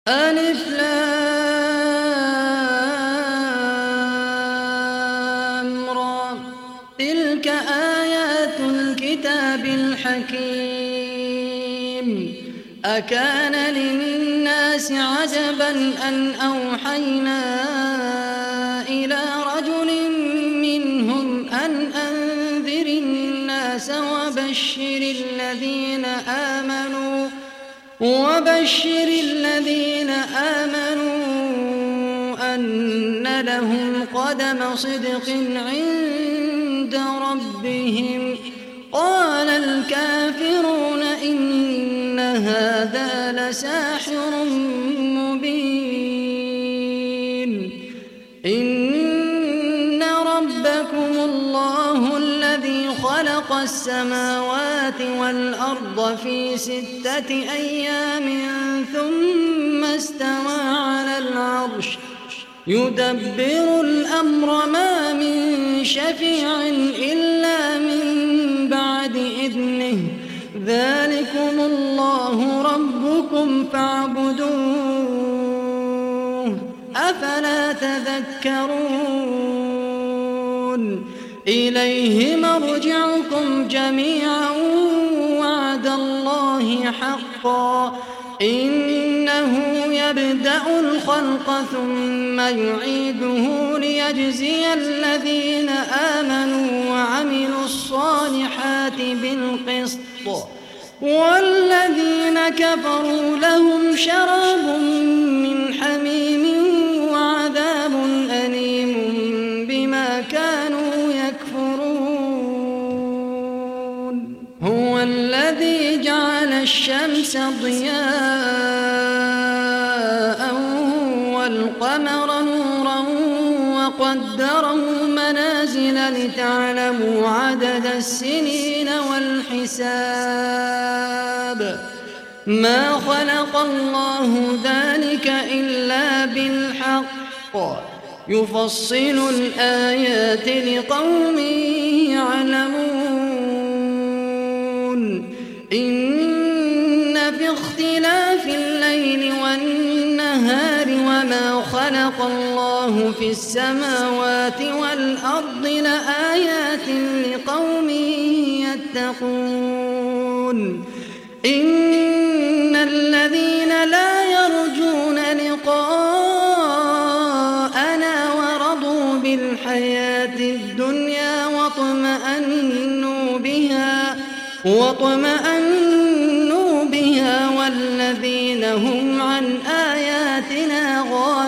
ألف لام را تلك آيات الكتاب الحكيم أكان للناس عجبا أن أوحينا إلى رجل منهم أن أنذر الناس وبشر الذين آمنوا أن لهم قدم صدق عند ربهم قال الكافرون إن هذا لساحر مبين إن ربكم الله الذي خلق السماوات والأرض في 6 أيام ثم استوى على العرش يدبر الأمر ما من شفيع إلا من بعد إذنه ذلكم الله ربكم فاعبدوه أفلا تذكرون إليه مرجعكم جميعا وعد الله حقا إنه يبدأ الخلق ثم يعيده ليجزي الذين آمنوا وعملوا الصالحات بالقسط والذين كفروا لهم شراب من حميم وعذاب أليم بما كانوا يكفرون هو الذي جعل الشمس ضياء والقمر نورا وقدره منازل لتعلموا عدد السنين والحساب ما خلق الله ذلك إلا بالحق يفصل الآيات لقوم يعلمون إن في اختلاف الليل والنهار وما خلق الله في السماوات والأرض لآيات لقوم يتقون إن الذين لا يرجون لقاءنا ورضوا بالحياة الدنيا واطمأنوا بها والذين هم عن آياتنا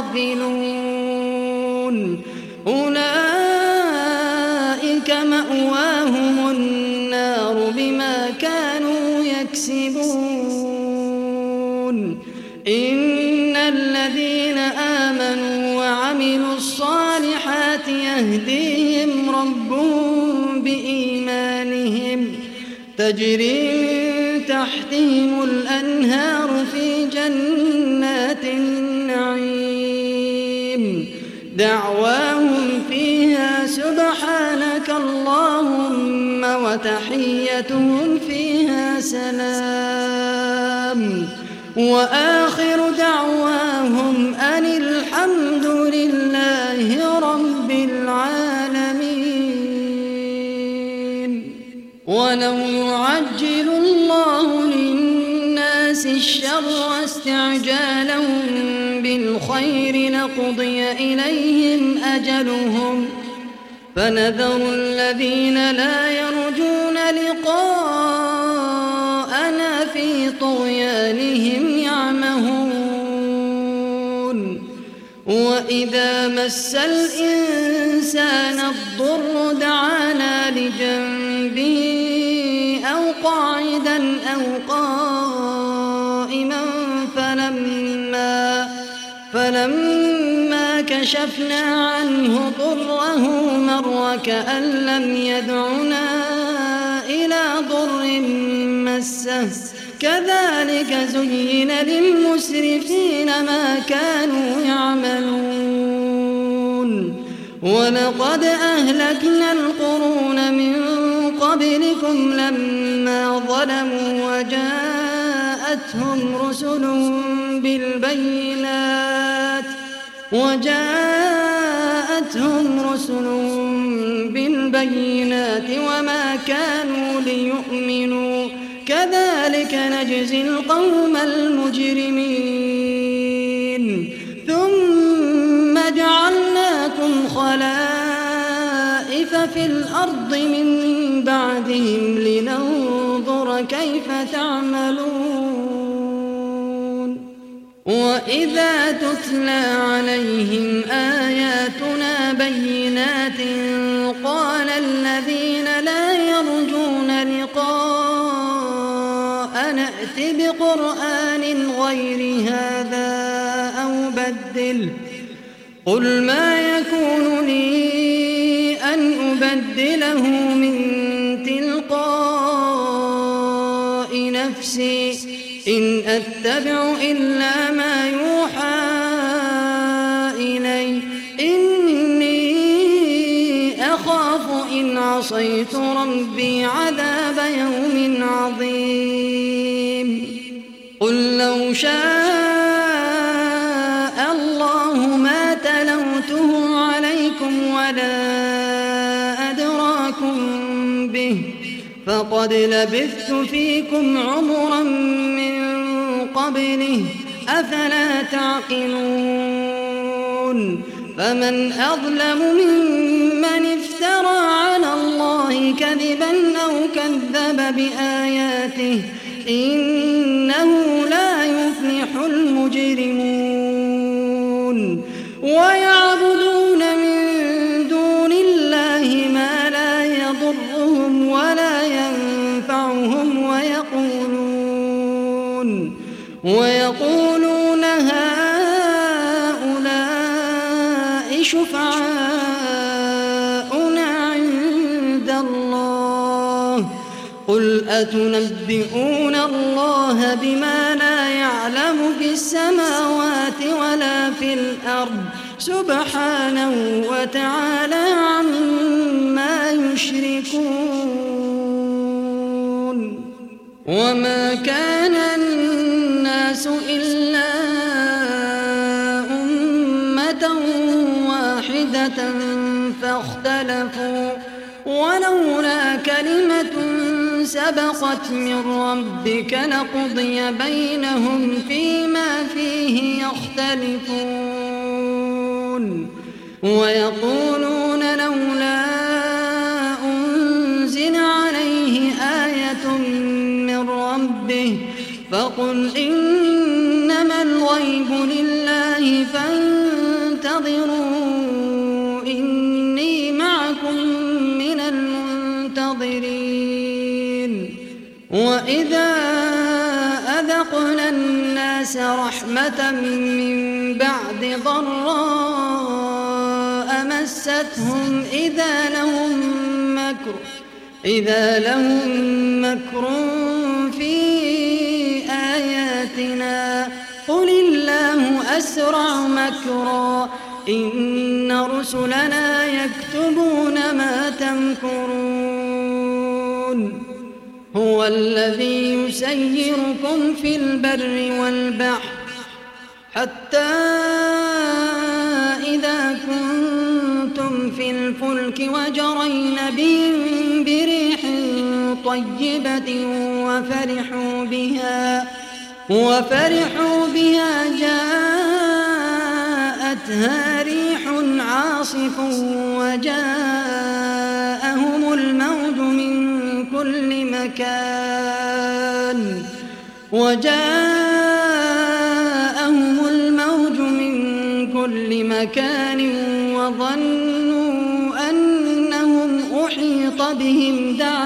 غافلون أولئك مأواهم النار بما كانوا يكسبون إن الذين آمنوا وعملوا الصالحات يهديهم ربهم بإيمانهم تجري من تحتهم الأنهار في جنات النعيم دعواهم فيها سبحانك اللهم وتحيتهم فيها سلام وآخر دعواهم أن الحمد لله رب العالمين ولو يعجل الله للناس الشر استعجالهم بالخير لقضي إليهم أجلهم فنذر الذين لا يرجون لقاءنا في طغيانهم يعمهون وإذا مس الإنسان الضر دعانا لجنبه أو قاعدا أو قائما فلما كشفنا عنه ضره مر كأن لم يدعنا إلى ضر مسه كذلك زين للمسرفين ما كانوا يعملون ولقد أهلكنا القرون من قبلكم لما ظلموا وجاءتهم رسل بالبينات وما كانوا ليؤمنوا كذلك نجزي القوم المجرمين ثم جعلناكم خلائف في الأرض من بعدهم لننظر كيف تعملون وإذا تتلى عليهم آياتنا بينات قال الذين لا يرجون لقاء نأت بقرآن غير هذا أو بدله قل ما يكون لي أن أبدله من تلقاء نفسي إن أتبع إلا ما يوحى إلي إني أخاف إن عصيت ربي عذاب يوم عظيم قل لو شاء الله ما تلوته عليكم ولا أدراكم به فقد لبثت فيكم عمرا من قبله أفلا تعقلون فمن أظلم ممن افترى على الله كذبا أو كذب بآياته إنه لا يفلح المجرمون ويعبدون من دون الله ما لا يضرهم ولا ينفعهم ويقولون هؤلاء شفعاؤنا عند الله قل أتنبئون الله بما لا يعلم في السماوات ولا في الأرض سبحانه وتعالى عما يشركون وما كان الناس إلا أمة واحدة فاختلفوا ولولا كلمة سبقت من ربك لقضي بينهم فيما فيه يختلفون ويقولون لولا أنزل عليه آية من ربه فقل إنما الغيب لله فانتظروا إني معكم من المنتظرين وإذا أذقنا الناس رحمة من بعد ضراء مستهم إذا لهم مكر في آياتنا قل الله أسرع مكرا إن رسلنا يكتبون ما تمكرون هو الذي يسيركم في البر والبحر حتى إذا كنتم في الفلك وجرين بهم بريح طيبة وفرحوا بها جاءتها ريح عاصف وجاءهم الموج من كل مكان وظنوا أنهم أحيط بهم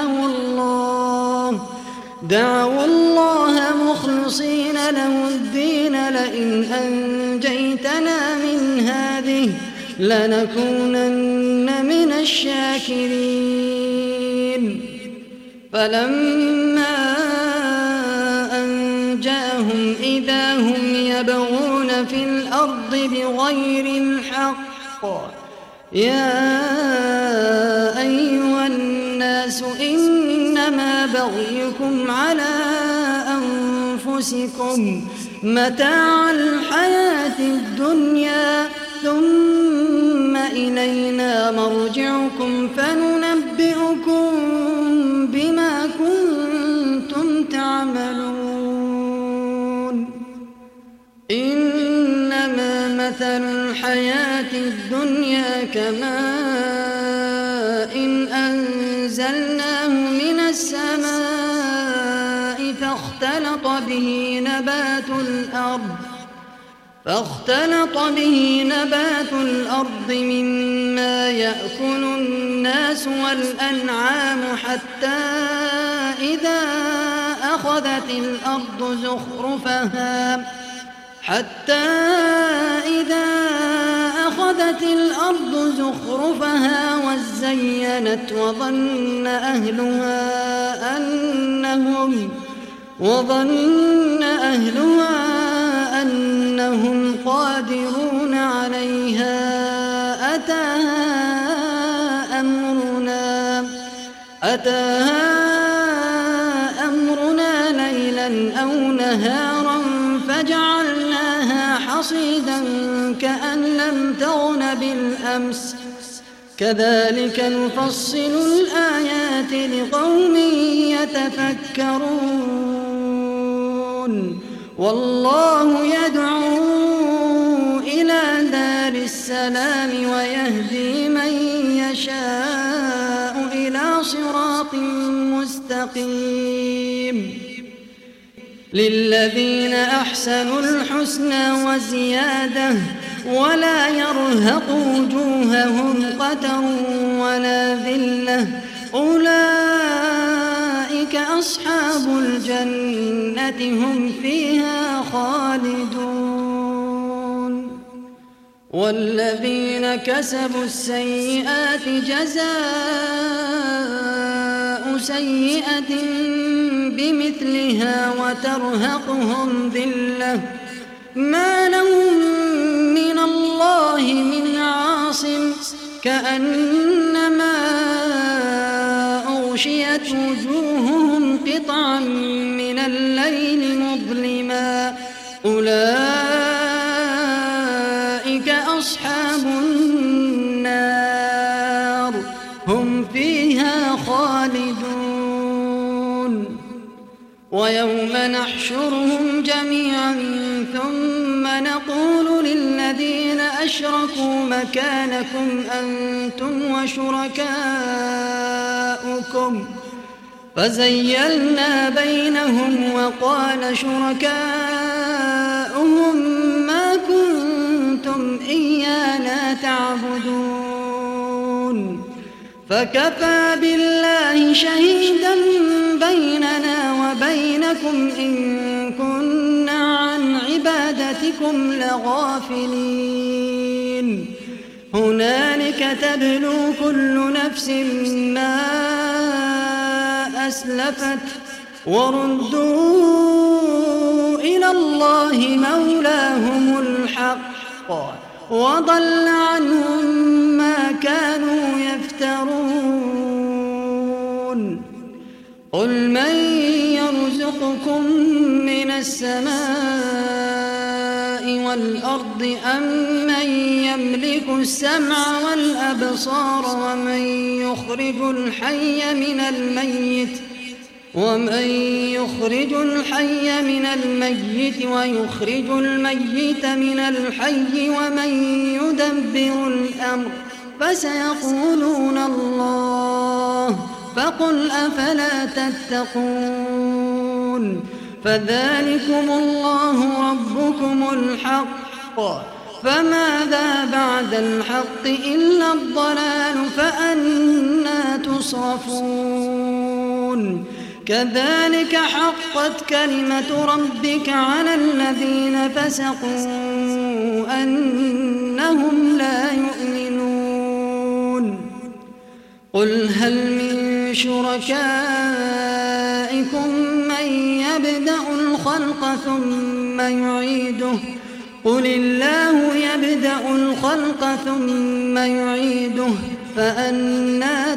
دعوا الله مخلصين له الدين لئن أنجيتنا من هذه لنكونن من الشاكرين فلما أنجاهم إذا هم يبغون في الأرض بغير الحق يا أيها الناس إنما بغيكم على أنفسكم متاع الحياة الدنيا ثم إلينا مرجعكم فننبئكم بما كنتم تعملون. إنما مثل الحياة الدنيا كماء إن أنزلناه من السماء فاختلط به نبات الأرض مما يأكل الناس والأنعام حتى إذا أخذت الأرض زخرفها وزينت وظن أهلها أنهم قادرون عليها أتاها أمرنا ليلا أو نهارا فجعلناها حصيدا كأن لم تغن بالأمس كذلك نفصل الآيات لقوم يتفكرون. والله يدعو إلى دار السلام ويهدي من يشاء إلى صراط مستقيم. للذين أحسنوا الحسنى وزيادة ولا يرهق وجوههم قتر ولا ذلة أولئك أصحاب الجنة هم فيها خالدون. والذين كسبوا السيئات جزاء سيئة بمثلها وترهقهم ذلة ما لهم من الله من عاصم كأنما أغشيت وجوههم قطعا من الليل مظلما أولئك أصحاب النار هم فيها خالدون. ويوم نحشرهم جميعا ثم نقول للذين أشركوا مكانكم أنتم وشركاؤكم فزيلنا بينهم وقال شركاؤهم ما كنتم إيانا تعبدون فكفى بالله شهيدا بيننا وبينكم إن كنا عن عبادتكم لغافلين. هنالك تبلو كل نفس ما أسلفت وردوا إلى الله مولاهم الحق وضل عنهم ما كانوا يفترون. قل من يرزقكم من السماء والأرض أم من يملك السمع والأبصار ومن يخرج الحي من الميت ويخرج الميت من الحي ومن يدبر الأمر فسيقولون الله فقل أفلا تتقون. فذلكم الله ربكم الحق فماذا بعد الحق إلا الضلال فأنى تصرفون. كذلك حقت كلمة ربك على الذين فسقوا أنهم لا يؤمنون. قل هل من شركائكم من يبدأ الخلق ثم يعيده قل الله يبدأ الخلق ثم يعيده فأنى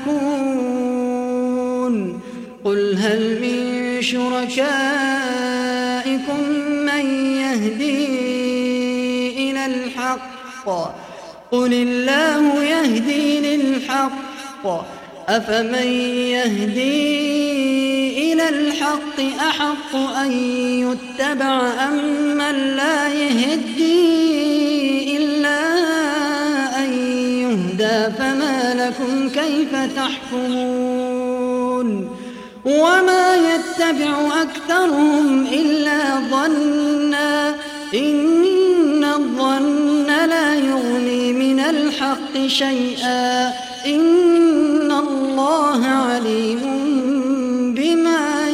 تؤفكون. قل هل من شركائكم أولئكم من يهدي إلى الحق قل الله يهدي للحق أفمن يهدي إلى الحق أحق أن يتبع أم من لا يهدي إلا أن يهدى فما لكم كيف تحكمون وما يتبع أكثرهم إلا ظنا إن الظن لا يغني من الحق شيئا إن الله عليم بما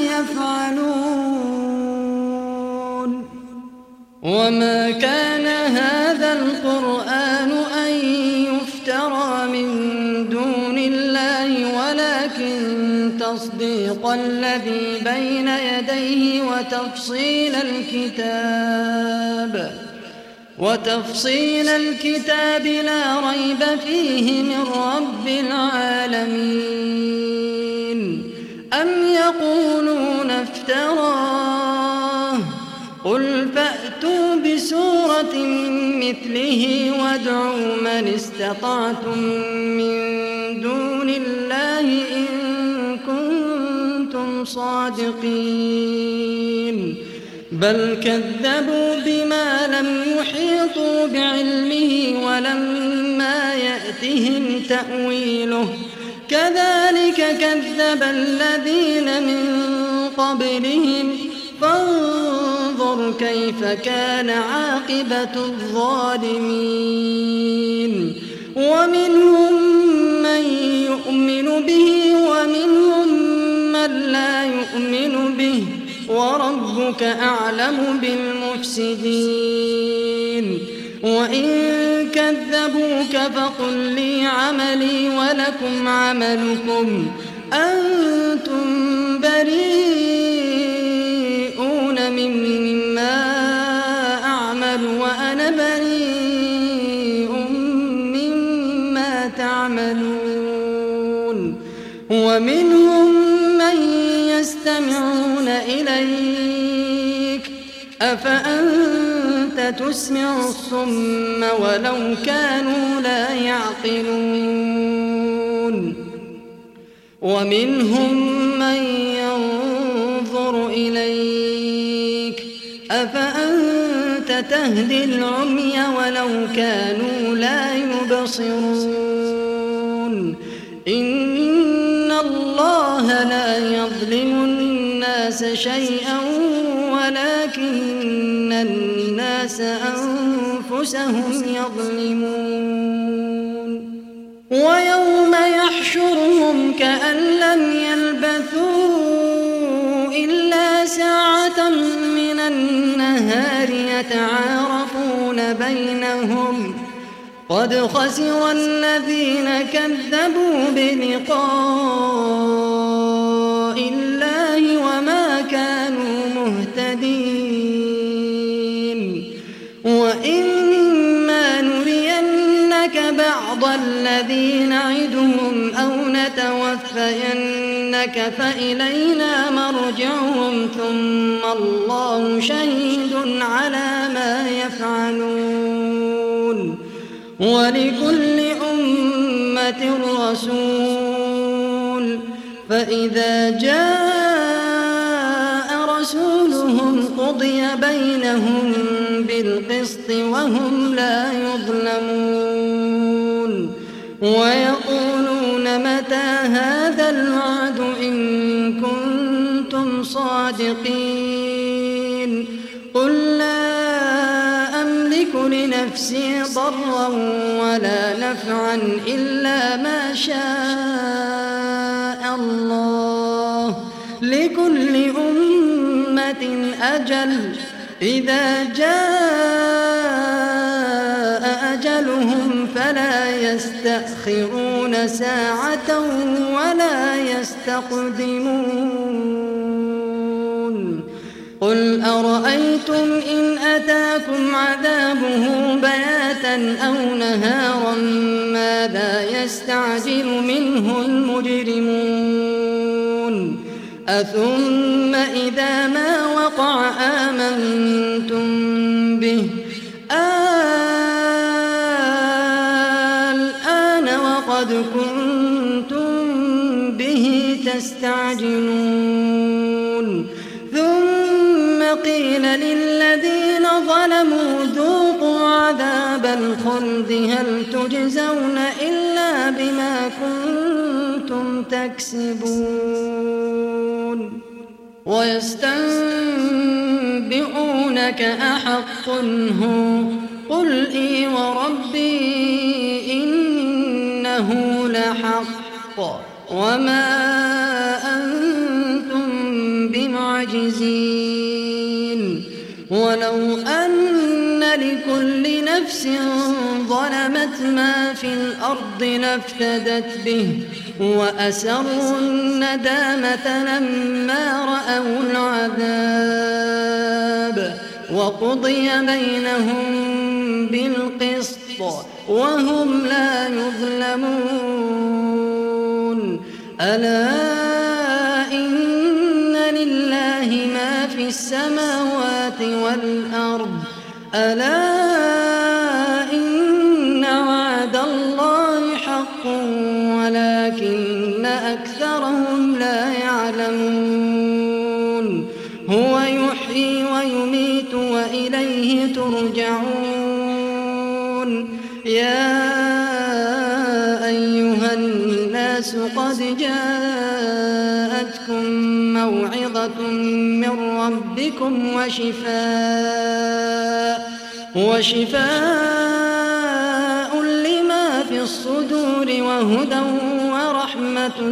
يفعلون وما كان هذا القرآن أن يفترى من دون الله ولكن تصديق الذي بين يديه وتفصيل الكتاب لا ريب فيه من رب العالمين أم يقولون افتراه قل فأتوا بسورة مثله وادعوا من استطعتم من دون الله إن كنتم صادقين بل كذبوا بما لم يحيطوا بعلمه ولما يأتهم تأويله كذلك كذب الذين من قبلهم فانظر كيف كان عاقبة الظالمين ومنهم من يؤمن به ومنهم من لا يؤمن به وربك أعلم بالمفسدين وإن كذبوك فقل لي عملي ولكم عملكم أنتم بريئون مما أعمل وأنا بريء مما تعملون ومنهم من يستمعون إليك أفأنت تسمع الصم ولو كانوا لا يعقلون ومنهم من ينظر إليك أفأنت تهدي العمي ولو كانوا لا يبصرون إن الله لا يظلم الناس شيئا ولكن الناس أنفسهم يظلمون ويوم يحشرهم كأن لم يلبثوا إلا ساعة من النهار يتعارفون بينهم قد خسر الذين كذبوا بلقاء الله وما كانوا مهتدين وإما نرينك بعض الذي نعدهم أو نتوفينك فإلينا مرجعهم ثم الله شهيد على ما يفعلون ولكل أمة رسول فإذا جاء رسولهم قضي بينهم بالقسط وهم لا يظلمون ويقولون متى هذا الوعد إن كنتم صادقين قل لا أملك لنفسي ضرا ولا نفعا إلا ما شاء الله لكل أمة أجل إذا جاء أجلهم فلا يستأخرون ساعة ولا يستقدمون قل أرأيتم إن أتاكم عذابه بياتا أو نهارا ماذا يستعجل منه المجرمون أثم إذا ما وقع آمنتم به الآن وقد كنتم به تستعجلون ثم قيل للذين ظلموا ذوقوا عذاب الخلد هل تجزون إلا بما كنتم تكسبون ويستنبئونك أحق هو قل إي وربي إنه لحق وما أنتم بمعجزين ولو أن لكل نفس ظلمت ما في الأرض لافتدت به وأسروا الندامة لما رأوا العذاب وقضي بينهم بالقسط وهم لا يظلمون ألا إن لله ما في السماوات والأرض ألا إن وعد الله حق ولكن أكثرهم لا يعلمون هو يحيي ويميت وإليه ترجعون يا أيها الناس قد جاءتكم موعظة من ربكم وشفاء لما في الصدور وهدى ورحمة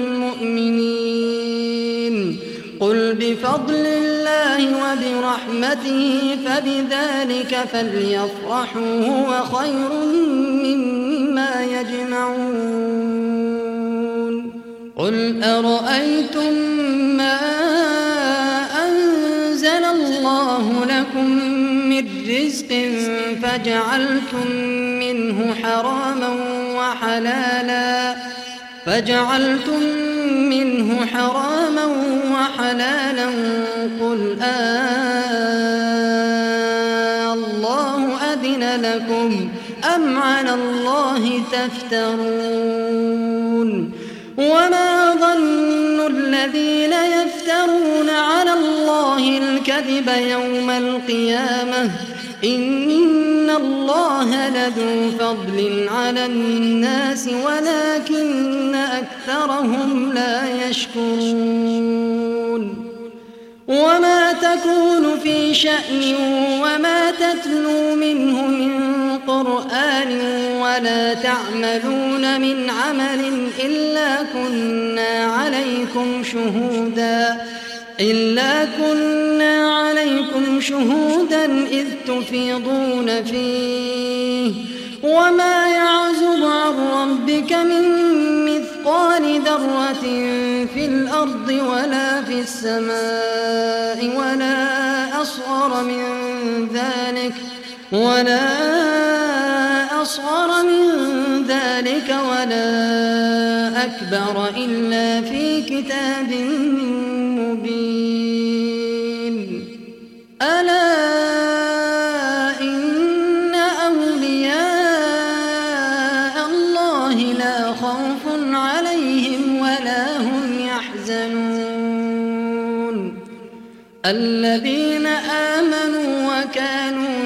للمؤمنين قل بفضل الله وبرحمته فبذلك فليفرحوا هو خير مما يجمعون قل أرأيتم ما أنزل الله لكم من رزق فجعلتم منه حراما وحلالا قل الله أذن لكم أم على الله تفترون وما ظن الذين يفترون على الله الكذب يوم القيامة إن الله لذو فضل على الناس ولكن أكثرهم لا يشكرون وما تكون في شأن وما تتلو منه من قرآن ولا تعملون من عمل إلا كنا عليكم شهودا إذ تفيضون فيه وما يعزب عن ربك من مثقال ذرة في الأرض ولا في السماء ولا أصغر من ذلك ولا أكبر إلا في كتاب مبين ألا إن أولياء الله لا خوف عليهم ولا هم يحزنون الذين آمنوا وكانوا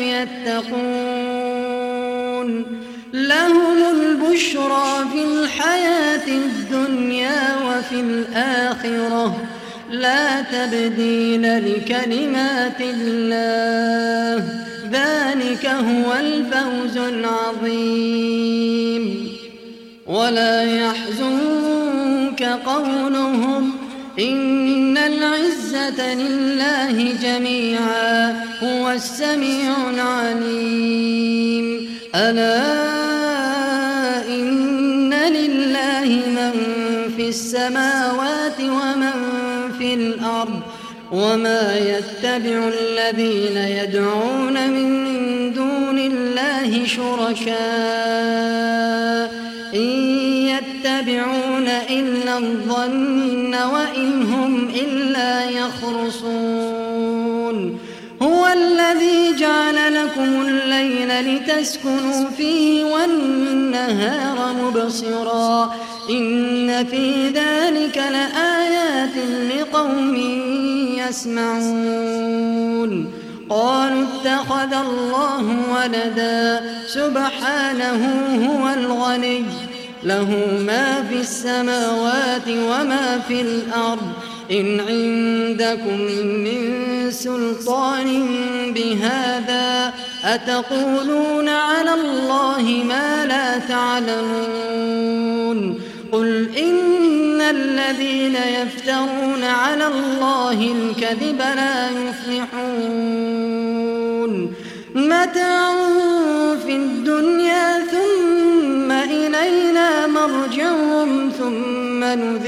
يتقون لهم البشرى في الحياة الدنيا وفي الآخرة لا تبديل لكلمات الله ذلك هو الفوز العظيم ولا يحزنك قولهم إن العزة لله جميعا هو السميع العليم ألا إن لله من في السماوات ومن في الأرض وما يتبع الذين يدعون من دون الله شركاء إن يتبعون إلا الظن وإن هم إلا يخرصون هو الذي جعل لكم الليل لتسكنوا فيه والنهار مبصرا إن في ذلك لآيات لقوم يسمعون قالوا اتخذ الله ولدا سبحانه هو الغني له ما في السماوات وما في الأرض إن عندكم من سلطان بهذا أتقولون على الله ما لا تعلمون قل إن الذين يفترون على الله الكذب لا يفلحون متاع في الدنيا ثم إلينا مرجعهم ثم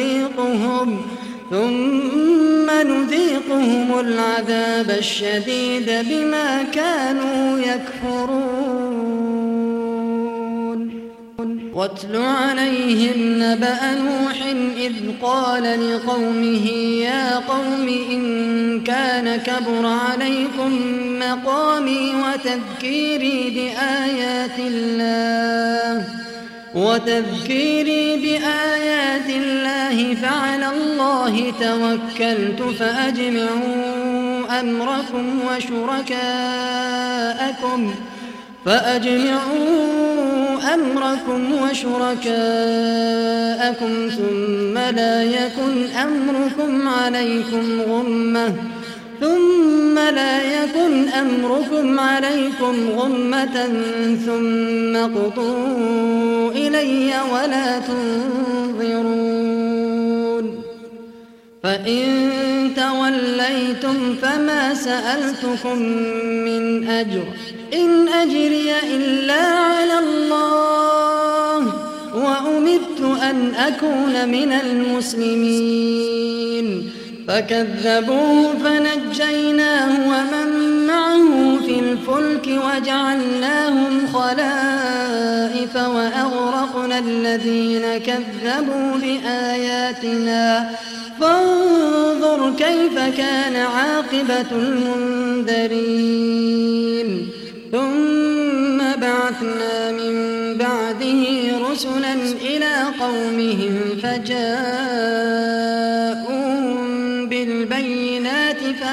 نذيقهم العذاب الشديد بما كانوا يكفرون واتل عليهم نبأ نوح إذ قال لقومه يا قوم إن كان كبر عليكم مقامي وتذكيري بآيات الله فعلى الله توكلت فأجمعوا أمركم وشركاءكم ثم لا يكن أمركم عليكم غمة ثم اقضوا إلي ولا تنظرون فإن توليتم فما سألتكم من أجر إن أجري إلا على الله وأمرت أن أكون من المسلمين فكذبوه فنجيناه ومن معه في الفلك وجعلناهم خلائف وأغرقنا الذين كذبوا بآياتنا فانظر كيف كان عاقبة المنذرين ثم بعثنا من بعده رسلا إلى قومهم فجاءوهم بالبينات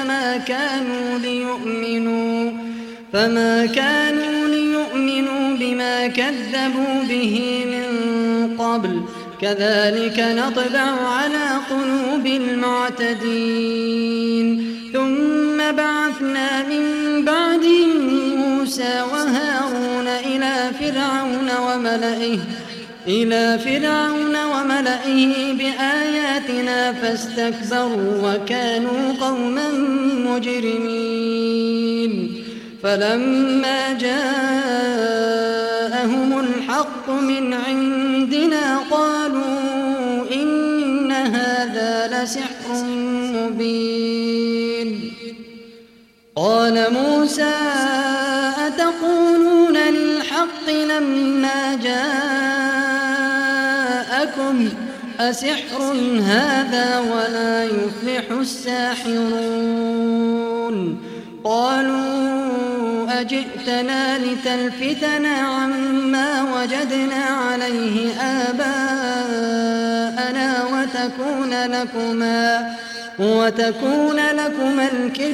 فما كانوا ليؤمنوا بما كذبوا به من قبل كذلك نطبع على قلوب المعتدين ثم بعثنا من بعدهم موسى وهارون إلى فرعون وملئه بآياتنا فاستكبروا وكانوا قوما مجرمين فلما جاءهم الحق من عندنا قالوا إن هذا لسحر مبين قال موسى أتقولون للحق لما جاءكم أسحر هذا ولا يفلح الساحرون قالوا أجئتنا لتلفتنا عما وجدنا عليه آباءنا وتكون لكما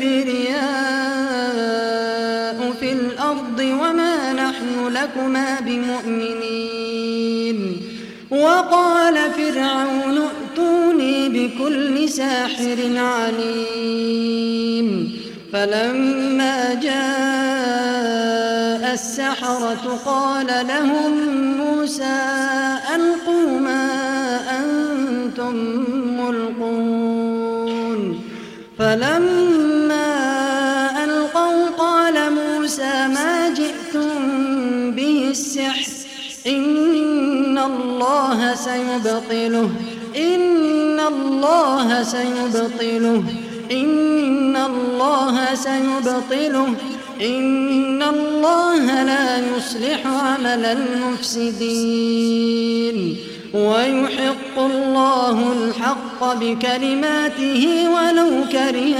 الكبرياء في الأرض وما نحن لكما بمؤمنين وقال فرعون ائتوني بكل ساحر عليم فلما جاء السحرة قال لهم موسى ألقوا ما أنتم ملقون فلما ألقوا قال موسى ما جئتم به السحر إن الله سيبطله إن الله لا يصلح عمل المفسدين ويحق الله الحق بكلماته ولو كره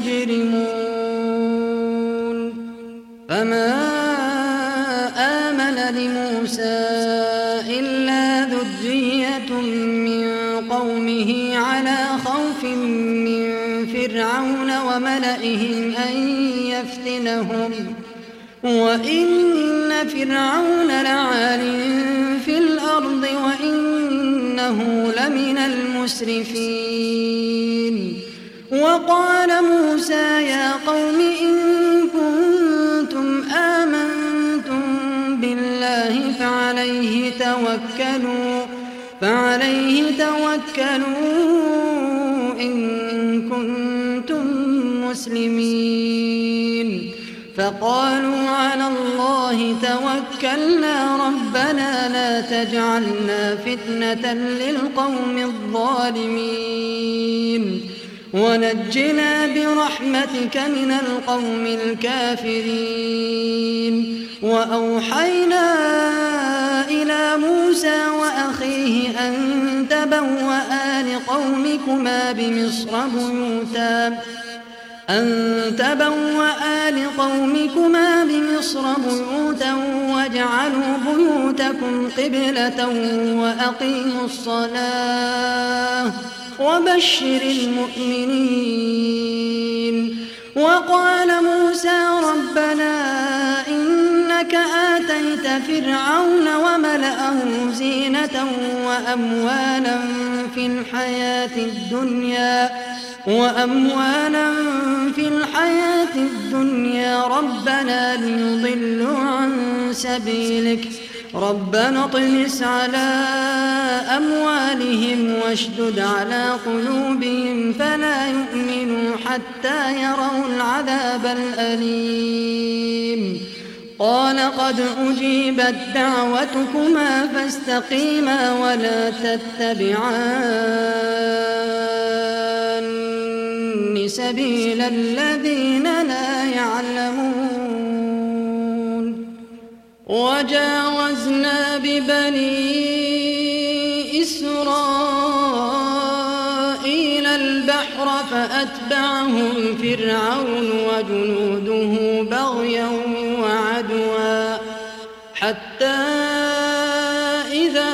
المجرمون فما آمن لموسى إلا ذرية من قومه على خوف من فرعون وملئهم أن يفتنهم وإن فرعون لعال في الأرض وإنه لمن المسرفين وقال موسى يا قوم إن كنتم آمنتم بالله فعليه توكلوا إن كنتم مسلمين فقالوا على الله توكلنا ربنا لا تجعلنا فتنة للقوم الظالمين ونجنا برحمتك من القوم الكافرين وأوحينا إلى موسى وأخيه أن تبوأ لقومكما بمصر بيوتا واجعلوا بيوتكم قبلة وأقيموا الصلاة وبشر المؤمنين وقال موسى ربنا إنك آتيت فرعون وملأه زينة وأموالا في الحياة الدنيا ربنا ليضلوا عن سبيلك ربنا اطمس على أموالهم واشدد على قلوبهم فلا يؤمنوا حتى يروا العذاب الأليم قال قد أجيبت دعوتكما فاستقيما ولا تتبعان سبيل الذين لا يعلمون وجاوزنا ببني إسرائيل البحر فأتبعهم فرعون وجنوده بغيا وعدوا حتى إذا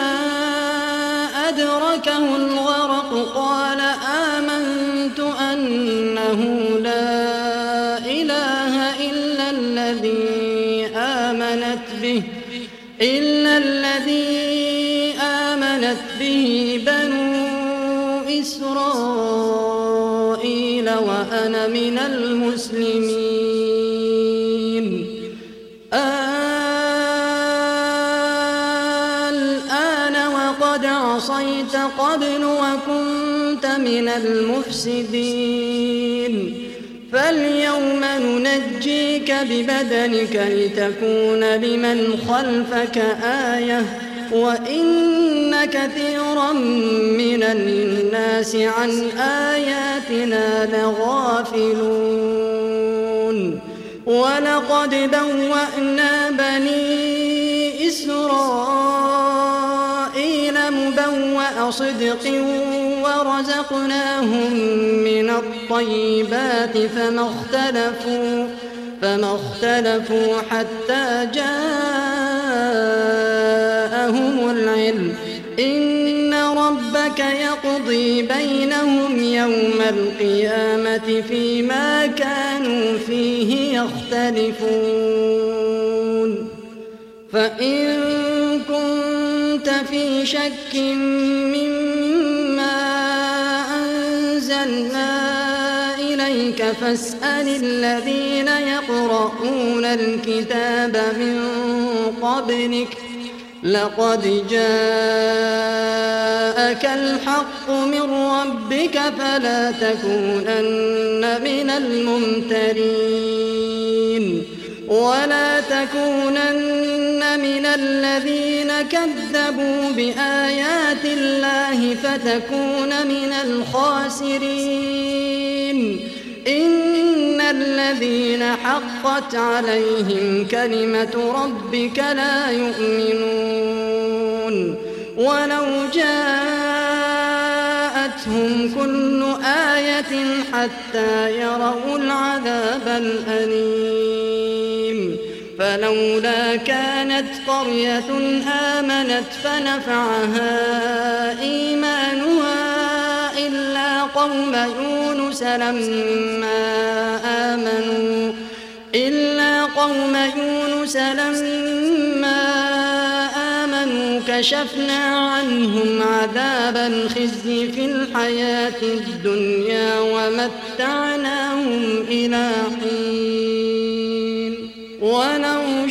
أدركه الغرق قال آمنت أنه لا إله إلا الذي آمنت به بنو إسرائيل وأنا من المسلمين الآن وقد عصيت قبل وكنت من المفسدين فاليوم ننجيك ببدنك لتكون لمن خلفك آية وإن كثيرا من الناس عن آياتنا لغافلون ولقد بوأنا بني إسرائيل مبوأ صدق ورزقناهم من الطيبات فما اختلفوا حتى جاءهم العلم إن ربك يقضي بينهم يوم القيامة فيما كانوا فيه يختلفون فإن كنت في شك مما أنزلنا إليك فاسأل الذين يقرؤون الكتاب من قبلك لقد جاءك الحق من ربك فلا تكونن من الممترين ولا تكونن من الذين كذبوا بآيات الله فتكون من الخاسرين إن الذين حقت عليهم كلمة ربك لا يؤمنون ولو جاءتهم كل آية حتى يروا العذاب الأليم فلولا كانت قرية آمنت فنفعها إيمانها إلا قوم يونس لما آمنوا كشفنا عنهم عذاب الخزي في الحياة الدنيا ومتعناهم إلى حين ولو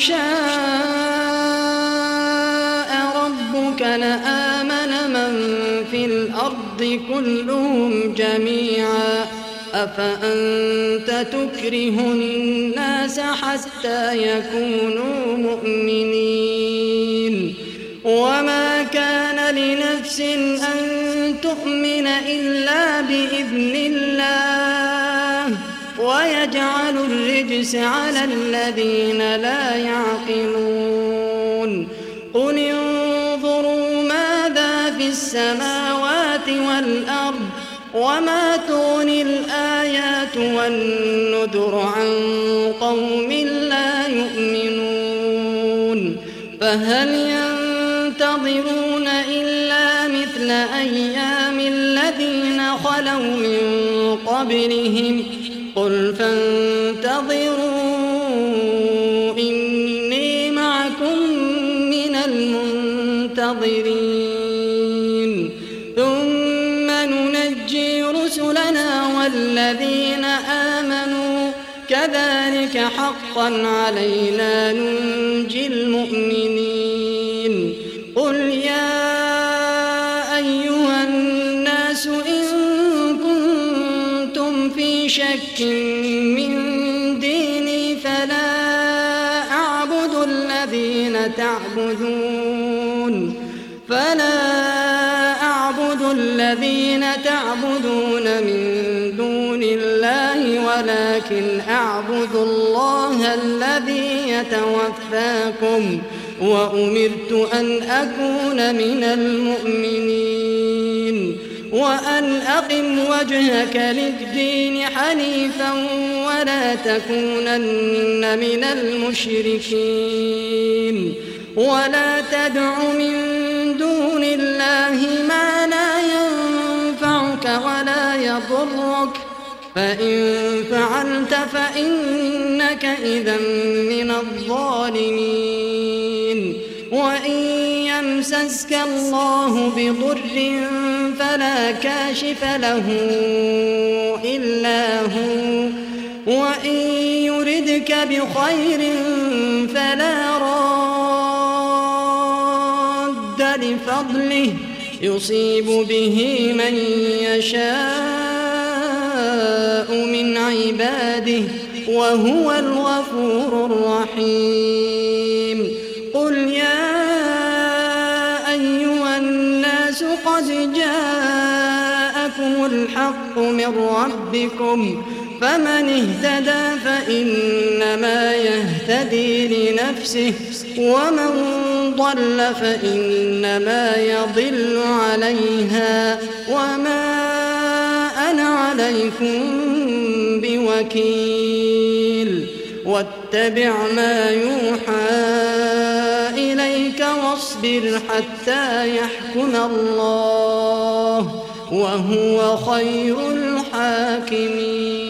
شاء ربك لآمن من في الأرض كلهم جميعا أفأنت تكره الناس حتى يكونوا مؤمنين وما كان لنفس أن تؤمن إلا بإذن الله ويجعل الرجس على الذين لا يعقلون قل انظروا ماذا في السماوات والأرض وما تغني الآيات والنذر عن قوم لا يؤمنون فهل ينتظرون إلا مثل أيام الذين خلوا من قبلهم قل فانتظروا إني معكم من المنتظرين ثم ننجي رسلنا والذين آمنوا كذلك حقا علينا ننجي المؤمنين قل يا أيها الناس إن كنتم في شك من ديني فلا أعبد الذين تعبدون من دون الله ولكن أعبد الله الذي يتوفاكم وأمرت أن أكون من المؤمنين وأن أقم وجهك للدين حنيفا ولا تكونن من المشركين ولا تدع من دون الله ما لا ينفعك ولا يضرك فإن فعلت فإنك إذا من الظالمين وإن يمسسك الله بضر فلا كاشف له إلا هو وإن يردك بخير فلا راد لفضله يصيب به من يشاء من عباده وهو الغفور الرحيم قل يا أيها الناس قد جاءكم الحق من ربكم فمن اهتدى فإنما يهتدي لنفسه ومن ضل فإنما يضل عليها وما أنا عليكم بوكيل واتبع ما يوحى إليك واصبر حتى يحكم الله وهو خير الحاكمين